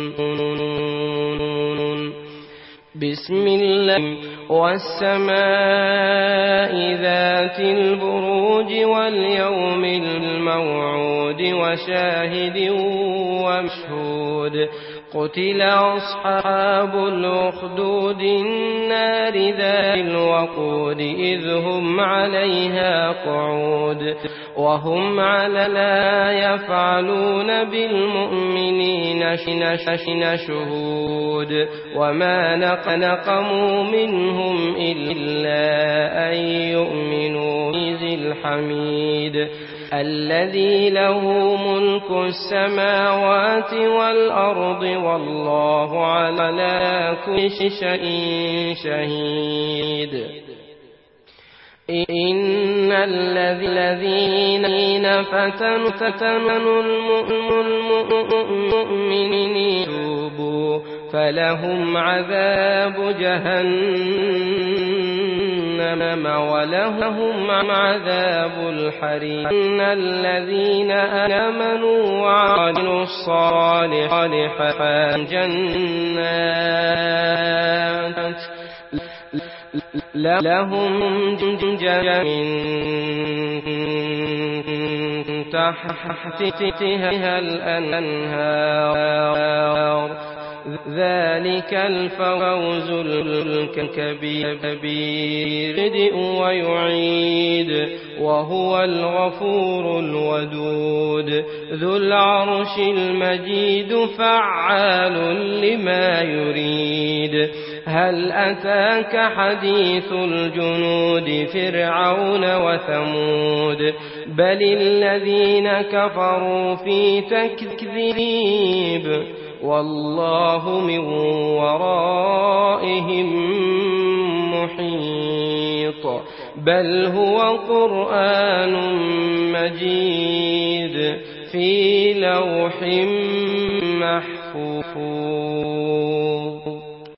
بسم الله والسماء ذات البروج واليوم الموعود وشاهد ومشهود قتل أصحاب الأخدود النار ذات الوقود إذ هم عليها قعود وهم على لا يفعلون بالمؤمنين شهود وما نقموا منهم إلا أن يؤمنوا بذي الحميد الذي له ملك السماوات والأرض والله على كل شيء شهيد إن الذين فتنوا المؤمنين توبوا فلهم عذاب جهنم ولهم عذاب الحريق إن الذين آمنوا وعملوا الصالحات جنات لهم جنات من تحتها الأنهار ذلك الفوز الكبير ويعيد وهو الغفور الودود ذو العرش المجيد فعال لما يريد هل أتاك حديث الجنود فرعون وثمود بل الذين كفروا في تكذيب والله من ورائهم محيط بل هو قرآن مجيد في لوح محفوظ